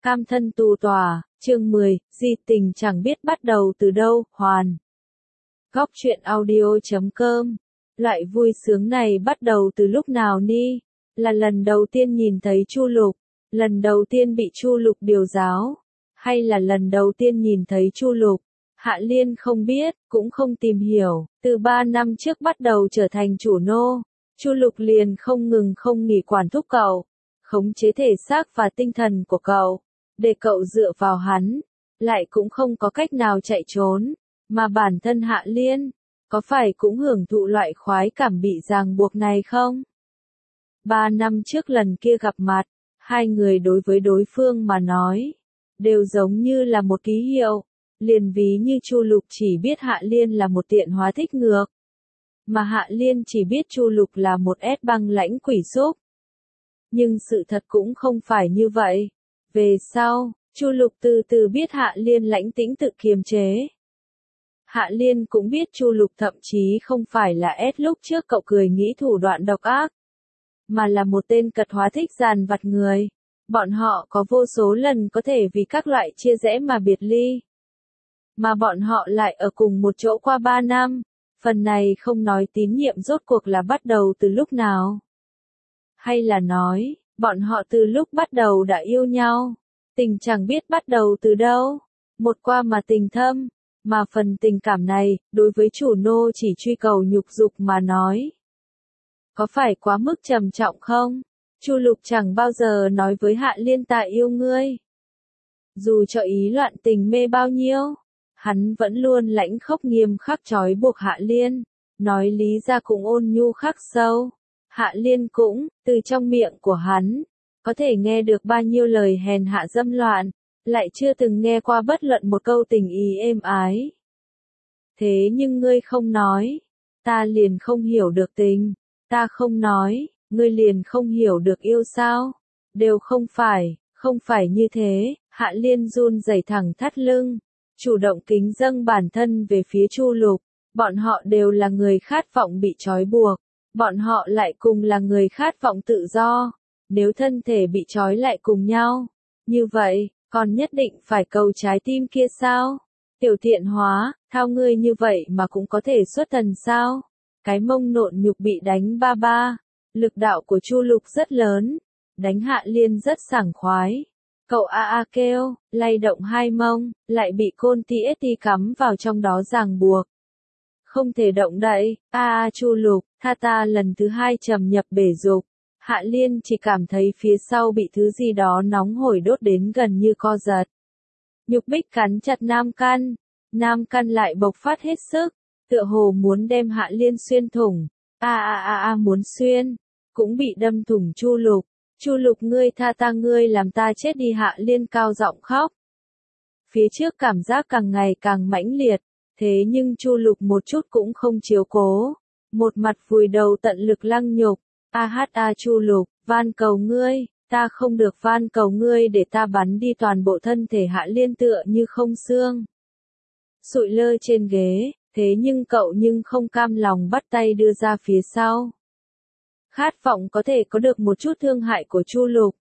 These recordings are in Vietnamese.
Cam thân tù tòa, chương 10, di tình chẳng biết bắt đầu từ đâu, hoàn. Góc truyện audio.com. Loại vui sướng này bắt đầu từ lúc nào ni? Là lần đầu tiên nhìn thấy Chu Lục, lần đầu tiên bị Chu Lục điều giáo, hay là lần đầu tiên nhìn thấy Chu Lục? Hạ Liên không biết, cũng không tìm hiểu, từ 3 năm trước bắt đầu trở thành chủ nô, Chu Lục liền không ngừng không nghỉ quản thúc cậu, khống chế thể xác và tinh thần của cậu, để cậu dựa vào hắn, lại cũng không có cách nào chạy trốn, mà bản thân Hạ Liên, có phải cũng hưởng thụ loại khoái cảm bị ràng buộc này không? 3 năm trước lần kia gặp mặt, hai người đối với đối phương mà nói, đều giống như là một ký hiệu, liền ví như Chu Lục chỉ biết Hạ Liên là một tiện hóa thích ngược, mà Hạ Liên chỉ biết Chu Lục là một ép băng lãnh quỷ xúc. Nhưng sự thật cũng không phải như vậy. Về sau, Chu Lục từ từ biết Hạ Liên lãnh tĩnh tự kiềm chế. Hạ Liên cũng biết Chu Lục thậm chí không phải là ép lúc trước cậu cười nghĩ thủ đoạn độc ác, mà là một tên cật hóa thích dàn vặt người. Bọn họ có vô số lần có thể vì các loại chia rẽ mà biệt ly. Mà bọn họ lại ở cùng một chỗ qua 3 năm. Phần này không nói tín nhiệm rốt cuộc là bắt đầu từ lúc nào. Hay là nói, bọn họ từ lúc bắt đầu đã yêu nhau. Tình chẳng biết bắt đầu từ đâu. Một qua mà tình thâm. Mà phần tình cảm này, đối với chủ nô chỉ truy cầu nhục dục mà nói. Có phải quá mức trầm trọng không? Chu Lục chẳng bao giờ nói với Hạ Liên ta yêu ngươi. Dù cho ý loạn tình mê bao nhiêu, hắn vẫn luôn lãnh khốc nghiêm khắc trói buộc Hạ Liên, nói lý ra cũng ôn nhu khắc sâu. Hạ Liên cũng, từ trong miệng của hắn, có thể nghe được bao nhiêu lời hèn hạ dâm loạn, lại chưa từng nghe qua bất luận một câu tình ý êm ái. Thế nhưng ngươi không nói, ta liền không hiểu được tình, ta không nói, ngươi liền không hiểu được yêu sao? Đều không phải như thế. Hạ Liên run rẩy thẳng thắt lưng, chủ động kính dâng bản thân về phía Chu Lục. Bọn họ đều là người khát vọng bị trói buộc, bọn họ lại cùng là người khát vọng tự do. Nếu thân thể bị trói lại cùng nhau, như vậy, còn nhất định phải cầu trái tim kia sao? Tiểu thiện hóa, thao ngươi như vậy mà cũng có thể xuất thần sao? Cái mông nộn nhục bị đánh ba ba. Lực đạo của Chu Lục rất lớn, đánh Hạ Liên rất sảng khoái. Cậu a kêu, lay động hai mông, lại bị côn TST cắm vào trong đó ràng buộc. Không thể động đậy, Chu Lục, tha ta lần thứ hai trầm nhập bể dục. Hạ Liên chỉ cảm thấy phía sau bị thứ gì đó nóng hổi đốt đến gần như co giật. Nhục bích cắn chặt nam căn lại bộc phát hết sức, tựa hồ muốn đem Hạ Liên xuyên thủng. Muốn xuyên, cũng bị đâm thủng Chu Lục. Chu Lục ngươi tha ta ngươi làm ta chết đi, Hạ Liên cao giọng khóc. Phía trước cảm giác càng ngày càng mãnh liệt, thế nhưng Chu Lục một chút cũng không chiếu cố. Một mặt vùi đầu tận lực lăng nhục. Chu Lục, van cầu ngươi, ta không được van cầu ngươi để ta bắn đi toàn bộ thân thể. Hạ Liên tựa như không xương. Sụi lơ trên ghế, thế nhưng cậu không cam lòng bắt tay đưa ra phía sau. Khát vọng có thể có được một chút thương hại của Chu Lục.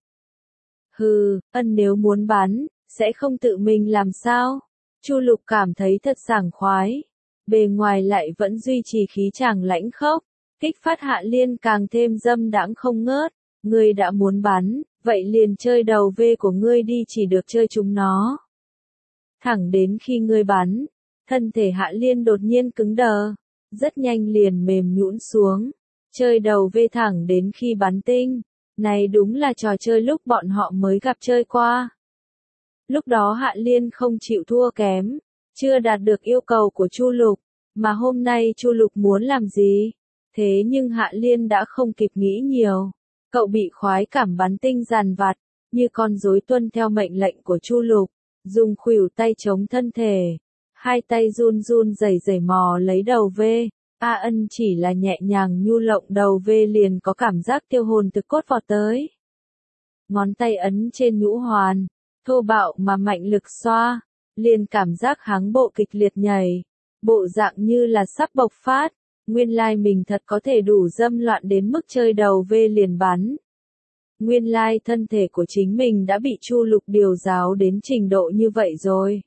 Nếu muốn bắn, sẽ không tự mình làm sao? Chu Lục cảm thấy thật sảng khoái. Bề ngoài lại vẫn duy trì khí chàng lãnh khốc, kích phát Hạ Liên càng thêm dâm đãng không ngớt. Ngươi đã muốn bắn, vậy liền chơi đầu V của ngươi đi, chỉ được chơi chúng nó. Thẳng đến khi ngươi bắn, thân thể Hạ Liên đột nhiên cứng đờ, rất nhanh liền mềm nhũn xuống. Chơi đầu V thẳng đến khi bắn tinh. Này đúng là trò chơi lúc bọn họ mới gặp chơi qua. Lúc đó Hạ Liên không chịu thua kém, chưa đạt được yêu cầu của Chu Lục, mà hôm nay Chu Lục muốn làm gì? Thế nhưng Hạ Liên đã không kịp nghĩ nhiều. Cậu bị khoái cảm bắn tinh dàn vặt, như con rối tuân theo mệnh lệnh của Chu Lục, dùng khuỷu tay chống thân thể, hai tay run run rẩy rẩy mò lấy đầu V. Ân chỉ là nhẹ nhàng nhu lộng đầu V liền có cảm giác tiêu hồn từ cốt vọt tới. Ngón tay ấn trên nhũ hoàn, thô bạo mà mạnh lực xoa, liền cảm giác háng bộ kịch liệt nhảy, bộ dạng như là sắp bộc phát. Nguyên lai mình thật có thể đủ dâm loạn đến mức chơi đầu V liền bắn. Nguyên lai thân thể của chính mình đã bị Chu Lục điều giáo đến trình độ như vậy rồi.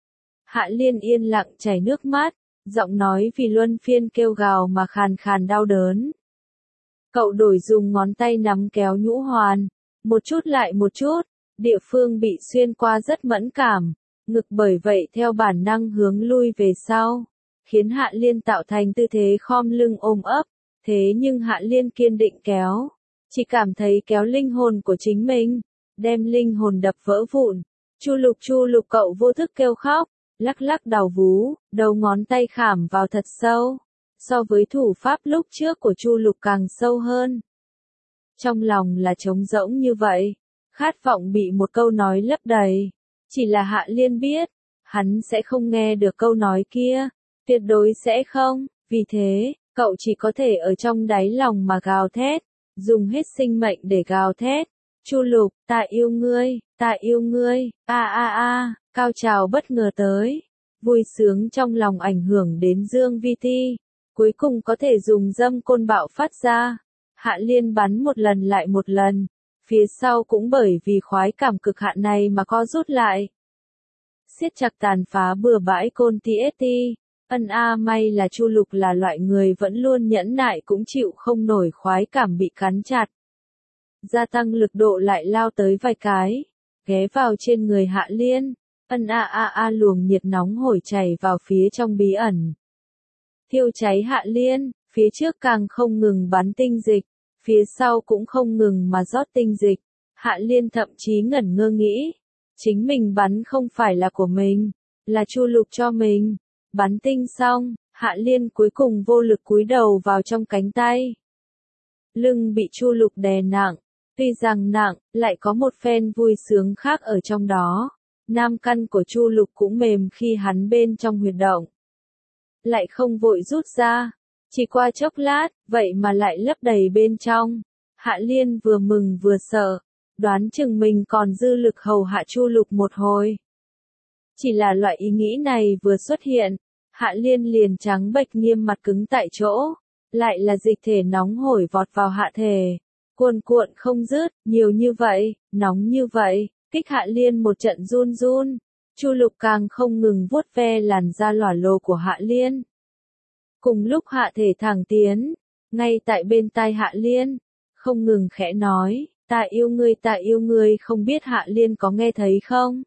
Hạ Liên yên lặng chảy nước mắt, giọng nói vì luân phiên kêu gào mà khàn khàn đau đớn. Cậu đổi dùng ngón tay nắm kéo nhũ hoàn, một chút lại một chút, địa phương bị xuyên qua rất mẫn cảm, ngực bởi vậy theo bản năng hướng lui về sau, khiến Hạ Liên tạo thành tư thế khom lưng ôm ấp, thế nhưng Hạ Liên kiên định kéo, chỉ cảm thấy kéo linh hồn của chính mình, đem linh hồn đập vỡ vụn. Chu Lục cậu vô thức kêu khóc, lắc lắc đầu vú, đầu ngón tay khảm vào thật sâu, so với thủ pháp lúc trước của Chu Lục càng sâu hơn. Trong lòng là trống rỗng như vậy, khát vọng bị một câu nói lấp đầy, chỉ là Hạ Liên biết, hắn sẽ không nghe được câu nói kia, tuyệt đối sẽ không, vì thế, cậu chỉ có thể ở trong đáy lòng mà gào thét, dùng hết sinh mệnh để gào thét. Chu Lục, ta yêu ngươi, cao trào bất ngờ tới, vui sướng trong lòng ảnh hưởng đến Dương Vi Ti, cuối cùng có thể dùng dâm côn bạo phát ra. Hạ Liên bắn một lần lại một lần, phía sau cũng bởi vì khoái cảm cực hạn này mà co rút lại. Siết chặt tàn phá bừa bãi côn TST, may là Chu Lục là loại người vẫn luôn nhẫn nại cũng chịu không nổi khoái cảm bị cắn chặt. Gia tăng lực độ lại lao tới vài cái, ghé vào trên người Hạ Liên, luồng nhiệt nóng hổi chảy vào phía trong bí ẩn. Thiêu cháy Hạ Liên, phía trước càng không ngừng bắn tinh dịch, phía sau cũng không ngừng mà rót tinh dịch. Hạ Liên thậm chí ngẩn ngơ nghĩ, chính mình bắn không phải là của mình, là Chu Lục cho mình. Bắn tinh xong, Hạ Liên cuối cùng vô lực cúi đầu vào trong cánh tay. Lưng bị Chu Lục đè nặng, tuy rằng nặng, lại có một phen vui sướng khác ở trong đó. Nam căn của Chu Lục cũng mềm khi hắn bên trong huyệt động. Lại không vội rút ra, chỉ qua chốc lát, vậy mà lại lấp đầy bên trong. Hạ Liên vừa mừng vừa sợ, đoán chừng mình còn dư lực hầu hạ Chu Lục một hồi. Chỉ là loại ý nghĩ này vừa xuất hiện, Hạ Liên liền trắng bệch nghiêm mặt cứng tại chỗ, lại là dịch thể nóng hổi vọt vào hạ thể, cuồn cuộn không dứt, nhiều như vậy, nóng như vậy, kích Hạ Liên một trận run run. Chu Lục càng không ngừng vuốt ve làn da lỏa lồ của Hạ Liên. Cùng lúc hạ thể thẳng tiến, ngay tại bên tai Hạ Liên, không ngừng khẽ nói, ta yêu ngươi, không biết Hạ Liên có nghe thấy không?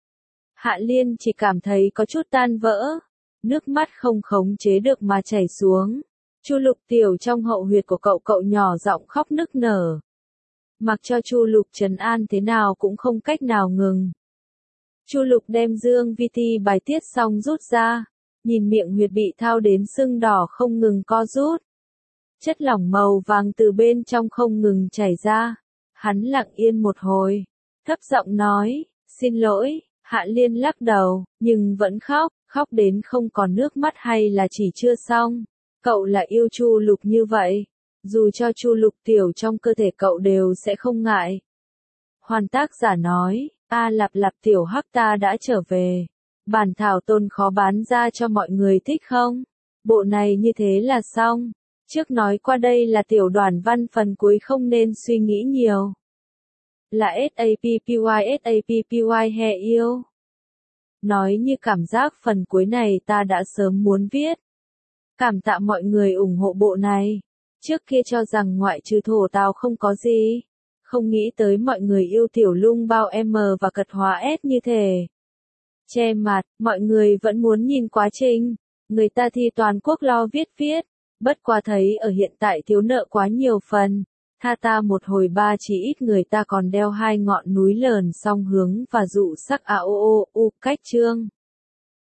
Hạ Liên chỉ cảm thấy có chút tan vỡ, nước mắt không khống chế được mà chảy xuống. Chu Lục tiểu trong hậu huyệt của cậu nhỏ giọng khóc nức nở. Mặc cho Chu Lục trấn an thế nào cũng không cách nào ngừng. Chu Lục đem Dương Vi Ti bài tiết xong rút ra, nhìn miệng huyệt bị thao đến sưng đỏ không ngừng co rút. Chất lỏng màu vàng từ bên trong không ngừng chảy ra. Hắn lặng yên một hồi, thấp giọng nói, xin lỗi. Hạ Liên lắc đầu, nhưng vẫn khóc đến không còn nước mắt hay là chỉ chưa xong. Cậu là yêu Chu Lục như vậy, dù cho Chu Lục tiểu trong cơ thể cậu đều sẽ không ngại. Hoàn tác giả nói, lạp tiểu hắc ta đã trở về. Bản thảo tôn khó bán ra cho mọi người thích không? Bộ này như thế là xong. Trước nói qua đây là tiểu đoàn văn phần cuối không nên suy nghĩ nhiều. Là SAPPY hè yêu. Nói như cảm giác phần cuối này ta đã sớm muốn viết. Cảm tạ mọi người ủng hộ bộ này. Trước kia cho rằng ngoại trừ thổ tào không có gì. Không nghĩ tới mọi người yêu tiểu lung bao M và cật hóa S như thế. Che mặt, mọi người vẫn muốn nhìn quá trình. Người ta thi toàn quốc lo viết. Bất quá thấy ở hiện tại thiếu nợ quá nhiều phần. Tha ta một hồi ba chỉ ít người ta còn đeo hai ngọn núi lờn song hướng và dụ sắc cách chương.